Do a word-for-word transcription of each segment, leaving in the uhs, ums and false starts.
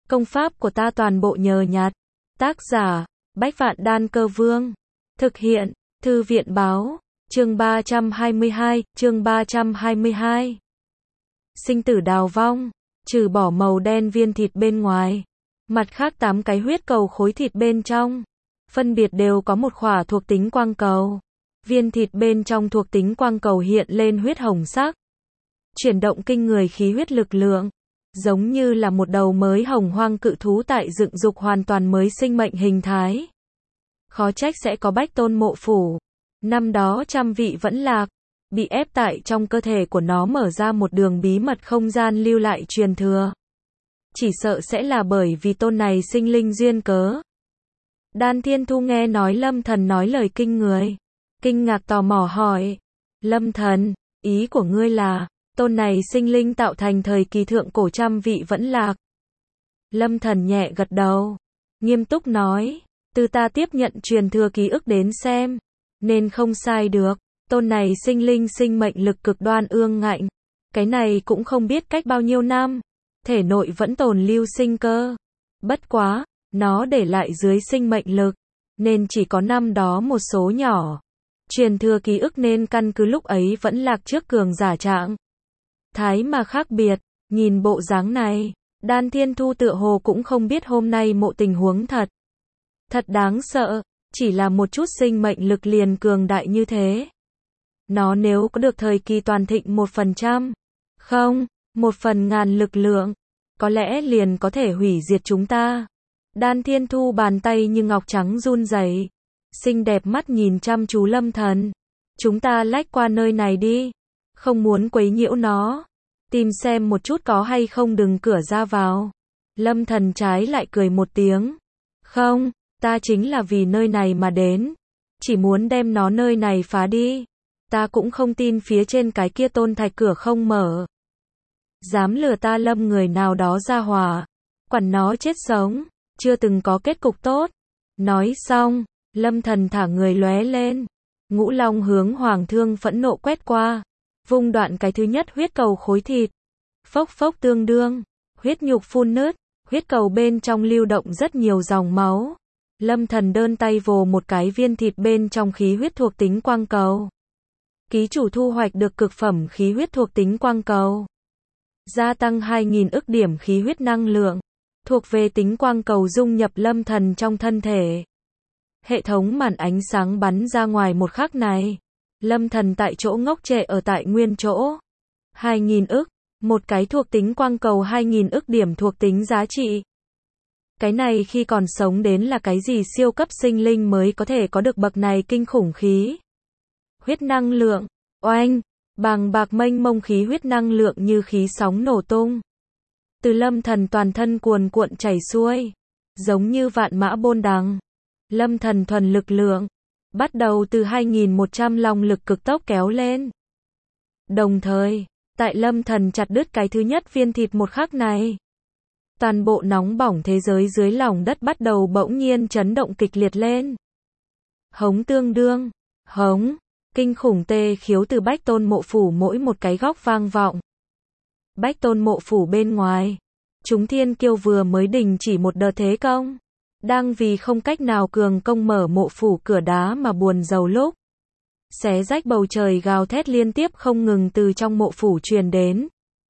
Công pháp của ta toàn bộ nhờ nhặt. Tác giả, Bách Vạn Đan Cơ Vương. Thực hiện, Thư viện Báo. Chương ba trăm hai mươi hai, chương ba trăm hai mươi hai. Sinh tử đào vong, trừ bỏ màu đen viên thịt bên ngoài, mặt khác tám cái huyết cầu khối thịt bên trong, phân biệt đều có một khỏa thuộc tính quang cầu. Viên thịt bên trong thuộc tính quang cầu hiện lên huyết hồng sắc, chuyển động kinh người khí huyết lực lượng, giống như là một đầu mới hồng hoang cự thú tại dựng dục hoàn toàn mới sinh mệnh hình thái. Khó trách sẽ có Bách Tôn mộ phủ. Năm đó trăm vị vẫn lạc, bị ép tại trong cơ thể của nó mở ra một đường bí mật không gian lưu lại truyền thừa. Chỉ sợ sẽ là bởi vì tôn này sinh linh duyên cớ. Đan Thiên Thu nghe nói Lâm Thần nói lời kinh người, kinh ngạc tò mò hỏi, Lâm Thần, ý của ngươi là, tôn này sinh linh tạo thành thời kỳ thượng cổ trăm vị vẫn lạc. Lâm Thần nhẹ gật đầu, nghiêm túc nói, từ ta tiếp nhận truyền thừa ký ức đến xem, nên không sai được, tôn này sinh linh sinh mệnh lực cực đoan ương ngạnh, cái này cũng không biết cách bao nhiêu năm, thể nội vẫn tồn lưu sinh cơ. Bất quá, nó để lại dưới sinh mệnh lực, nên chỉ có năm đó một số nhỏ. Truyền thừa ký ức nên căn cứ lúc ấy vẫn lạc trước cường giả trạng thái mà khác biệt. Nhìn bộ dáng này, Đan Thiên Thu tựa hồ cũng không biết hôm nay mộ tình huống thật. Thật đáng sợ, chỉ là một chút sinh mệnh lực liền cường đại như thế. Nó nếu có được thời kỳ toàn thịnh một phần trăm, không, một phần ngàn lực lượng, có lẽ liền có thể hủy diệt chúng ta. Đan Thiên Thu bàn tay như ngọc trắng run rẩy, xinh đẹp mắt nhìn chăm chú Lâm Thần. Chúng ta lách qua nơi này đi, không muốn quấy nhiễu nó, tìm xem một chút có hay không đừng cửa ra vào. Lâm Thần trái lại cười một tiếng, không, ta chính là vì nơi này mà đến, chỉ muốn đem nó nơi này phá đi. Ta cũng không tin phía trên cái kia tôn thạch cửa không mở. Dám lừa ta Lâm người nào đó ra hỏa, quản nó chết sống, chưa từng có kết cục tốt. Nói xong, Lâm Thần thả người lóe lên, ngũ long hướng Hoàng Thương phẫn nộ quét qua, vung đoạn cái thứ nhất huyết cầu khối thịt. Phốc phốc tương đương, huyết nhục phun nứt, huyết cầu bên trong lưu động rất nhiều dòng máu. Lâm Thần đơn tay vồ một cái viên thịt bên trong khí huyết thuộc tính quang cầu. Ký chủ thu hoạch được cực phẩm khí huyết thuộc tính quang cầu. Gia tăng hai nghìn ức điểm khí huyết năng lượng, thuộc về tính quang cầu dung nhập Lâm Thần trong thân thể. Hệ thống màn ánh sáng bắn ra ngoài một khắc này, Lâm Thần tại chỗ ngốc trệ ở tại nguyên chỗ. hai nghìn ức, một cái thuộc tính quang cầu hai nghìn ức điểm thuộc tính giá trị. Cái này khi còn sống đến là cái gì siêu cấp sinh linh mới có thể có được bậc này kinh khủng khí huyết năng lượng. Oanh, bàng bạc mênh mông khí huyết năng lượng như khí sóng nổ tung. Từ Lâm Thần toàn thân cuồn cuộn chảy xuôi, giống như vạn mã bôn đằng. Lâm Thần thuần lực lượng, bắt đầu từ hai nghìn một trăm long lực cực tốc kéo lên. Đồng thời, tại Lâm Thần chặt đứt cái thứ nhất viên thịt một khắc này, toàn bộ nóng bỏng thế giới dưới lòng đất bắt đầu bỗng nhiên chấn động kịch liệt lên. Hống tương đương, hống, kinh khủng tê khiếu từ Bách Tôn mộ phủ mỗi một cái góc vang vọng. Bách Tôn mộ phủ bên ngoài, chúng thiên kiêu vừa mới đình chỉ một đợt thế công, đang vì không cách nào cường công mở mộ phủ cửa đá mà buồn rầu lúc. Xé rách bầu trời gào thét liên tiếp không ngừng từ trong mộ phủ truyền đến.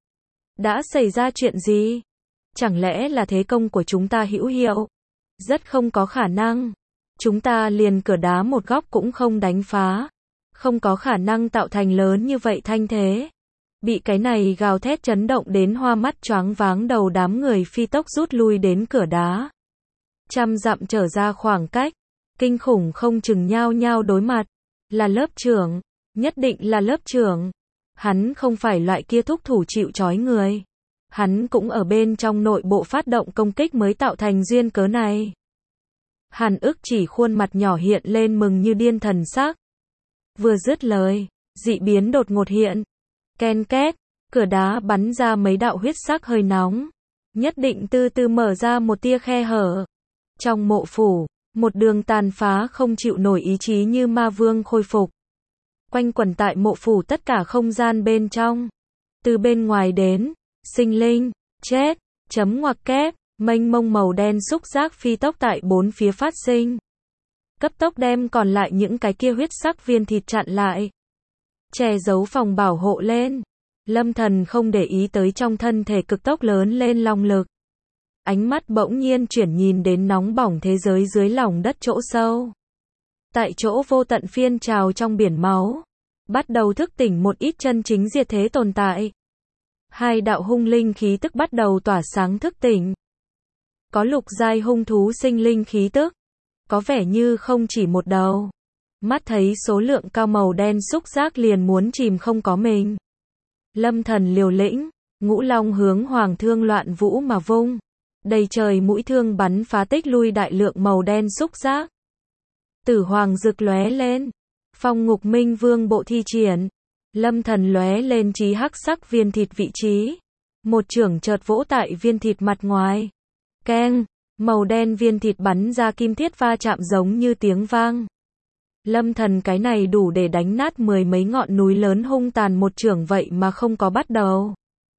Đã xảy ra chuyện gì? Chẳng lẽ là thế công của chúng ta hữu hiệu? Rất không có khả năng. Chúng ta liền cửa đá một góc cũng không đánh phá. Không có khả năng tạo thành lớn như vậy thanh thế. Bị cái này gào thét chấn động đến hoa mắt choáng váng đầu đám người phi tốc rút lui đến cửa đá. Trăm dặm trở ra khoảng cách. Kinh khủng không chừng nhao nhao đối mặt. Là lớp trưởng. Nhất định là lớp trưởng. Hắn không phải loại kia thúc thủ chịu trói người. Hắn cũng ở bên trong nội bộ phát động công kích mới tạo thành duyên cớ này. Hàn Ức chỉ khuôn mặt nhỏ hiện lên mừng như điên thần sắc. Vừa dứt lời, dị biến đột ngột hiện. Ken két, cửa đá bắn ra mấy đạo huyết sắc hơi nóng. Nhất định từ từ mở ra một tia khe hở. Trong mộ phủ, một đường tàn phá không chịu nổi ý chí như ma vương khôi phục. Quanh quẩn tại mộ phủ tất cả không gian bên trong. Từ bên ngoài đến, sinh linh, chết, chấm ngoặc kép, mênh mông màu đen xúc giác phi tốc tại bốn phía phát sinh. Cấp tốc đem còn lại những cái kia huyết sắc viên thịt chặn lại. Che giấu phòng bảo hộ lên. Lâm Thần không để ý tới trong thân thể cực tốc lớn lên long lực. Ánh mắt bỗng nhiên chuyển nhìn đến nóng bỏng thế giới dưới lòng đất chỗ sâu. Tại chỗ vô tận phiên trào trong biển máu. Bắt đầu thức tỉnh một ít chân chính diệt thế tồn tại. Hai đạo hung linh khí tức bắt đầu tỏa sáng thức tỉnh. Có lục giai hung thú sinh linh khí tức. Có vẻ như không chỉ một đầu. Mắt thấy số lượng cao màu đen xúc giác liền muốn chìm không có mình. Lâm Thần liều lĩnh, ngũ long hướng hoàng thương loạn vũ mà vung. Đầy trời mũi thương bắn phá tích lui đại lượng màu đen xúc giác. Tử hoàng rực lóe lên. Phong ngục minh vương bộ thi triển. Lâm Thần lóe lên chí hắc sắc viên thịt vị trí. Một chưởng chợt vỗ tại viên thịt mặt ngoài. Keng, màu đen viên thịt bắn ra kim thiết va chạm giống như tiếng vang. Lâm Thần cái này đủ để đánh nát mười mấy ngọn núi lớn hung tàn một chưởng vậy mà không có bắt đầu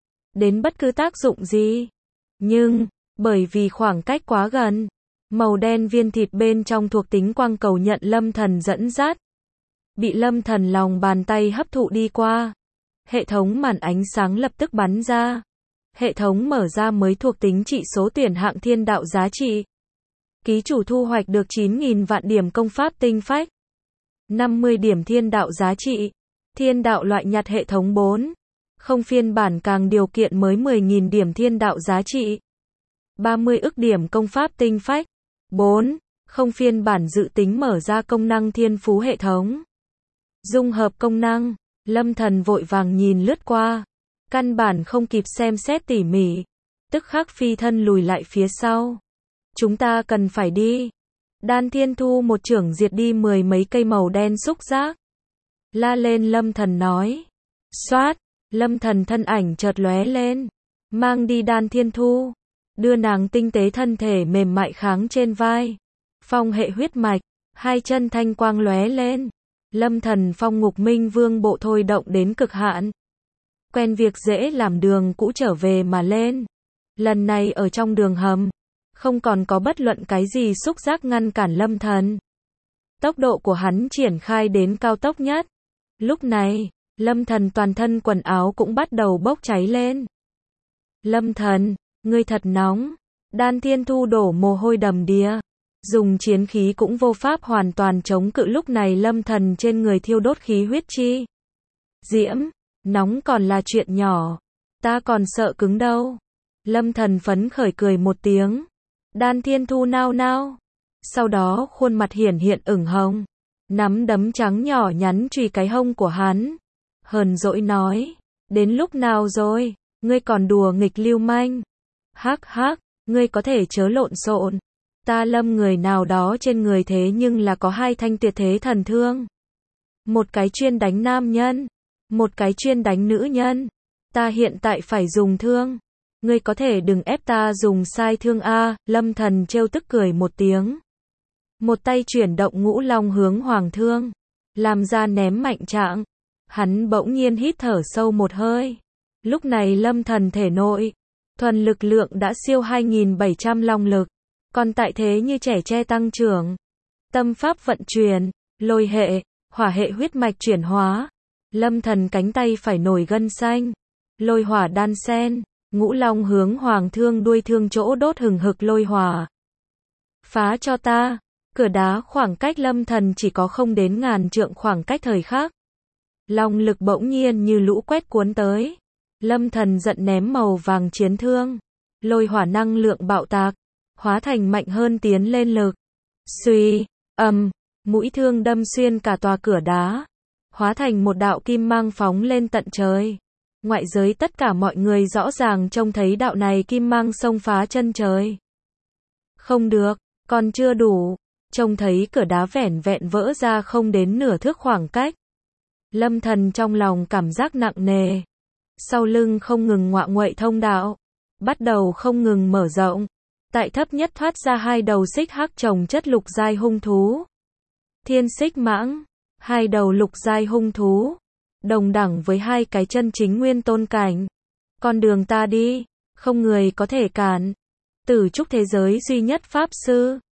đến bất cứ tác dụng gì. Nhưng, bởi vì khoảng cách quá gần, màu đen viên thịt bên trong thuộc tính quang cầu nhận Lâm Thần dẫn dắt. Bị Lâm Thần lòng bàn tay hấp thụ đi qua. Hệ thống màn ánh sáng lập tức bắn ra. Hệ thống mở ra mới thuộc tính trị số tuyển hạng thiên đạo giá trị. Ký chủ thu hoạch được chín nghìn vạn điểm công pháp tinh phách. năm mươi điểm thiên đạo giá trị. Thiên đạo loại nhặt hệ thống bốn. Không phiên bản càng điều kiện mới mười nghìn điểm thiên đạo giá trị. ba mươi ức điểm công pháp tinh phách. bốn. Không phiên bản dự tính mở ra công năng thiên phú hệ thống. Dung hợp công năng. Lâm Thần vội vàng nhìn lướt qua. Căn bản không kịp xem xét tỉ mỉ. Tức khắc phi thân lùi lại phía sau. Chúng ta cần phải đi. Đan Thiên Thu một chưởng diệt đi mười mấy cây màu đen xúc giác. La lên Lâm Thần nói. Xoát, Lâm Thần thân ảnh chợt lóe lên. Mang đi Đan Thiên Thu. Đưa nàng tinh tế thân thể mềm mại kháng trên vai. Phong hệ huyết mạch. Hai chân thanh quang lóe lên. Lâm Thần phong ngục minh vương bộ thôi động đến cực hạn. Quen việc dễ làm đường cũ trở về mà lên. Lần này ở trong đường hầm. Không còn có bất luận cái gì xúc giác ngăn cản Lâm Thần. Tốc độ của hắn triển khai đến cao tốc nhất. Lúc này, Lâm Thần toàn thân quần áo cũng bắt đầu bốc cháy lên. Lâm Thần, ngươi thật nóng. Đan Thiên Thu đổ mồ hôi đầm đìa. Dùng chiến khí cũng vô pháp hoàn toàn chống cự lúc này Lâm Thần trên người thiêu đốt khí huyết chi. Diễm, nóng còn là chuyện nhỏ. Ta còn sợ cứng đâu. Lâm Thần phấn khởi cười một tiếng. Đan Thiên Thu nao nao. Sau đó khuôn mặt hiển hiện ửng hồng. Nắm đấm trắng nhỏ nhắn chùy cái hông của hắn. Hờn dỗi nói. Đến lúc nào rồi? Ngươi còn đùa nghịch lưu manh. Hắc hắc, ngươi có thể chớ lộn xộn. Ta Lâm người nào đó trên người thế nhưng là có hai thanh tuyệt thế thần thương. Một cái chuyên đánh nam nhân. Một cái chuyên đánh nữ nhân. Ta hiện tại phải dùng thương. Ngươi có thể đừng ép ta dùng sai thương a. Lâm Thần trêu tức cười một tiếng. Một tay chuyển động ngũ long hướng hoàng thương. Làm ra ném mạnh trạng. Hắn bỗng nhiên hít thở sâu một hơi. Lúc này Lâm Thần thể nội. Thuần lực lượng đã siêu hai nghìn bảy trăm long lực. Còn tại thế như trẻ tre tăng trưởng. Tâm pháp vận chuyển. Lôi hệ. Hỏa hệ huyết mạch chuyển hóa. Lâm Thần cánh tay phải nổi gân xanh. Lôi hỏa đan sen. Ngũ long hướng hoàng thương đuôi thương chỗ đốt hừng hực lôi hỏa. Phá cho ta. Cửa đá khoảng cách Lâm Thần chỉ có không đến ngàn trượng khoảng cách thời khắc. Long lực bỗng nhiên như lũ quét cuốn tới. Lâm Thần giận ném màu vàng chiến thương. Lôi hỏa năng lượng bạo tạc. Hóa thành mạnh hơn tiến lên lực. Xuy, ầm, mũi thương đâm xuyên cả tòa cửa đá. Hóa thành một đạo kim mang phóng lên tận trời. Ngoại giới tất cả mọi người rõ ràng trông thấy đạo này kim mang xông phá chân trời. Không được, còn chưa đủ. Trông thấy cửa đá vẻn vẹn vỡ ra không đến nửa thước khoảng cách. Lâm Thần trong lòng cảm giác nặng nề. Sau lưng không ngừng ngoạ nguậy thông đạo. Bắt đầu không ngừng mở rộng. Tại thấp nhất thoát ra hai đầu xích hắc chồng chất lục giai hung thú. Thiên xích mãng. Hai đầu lục giai hung thú. Đồng đẳng với hai cái chân chính nguyên tôn cảnh. Con đường ta đi. Không người có thể cản. Tử trúc thế giới duy nhất Pháp Sư.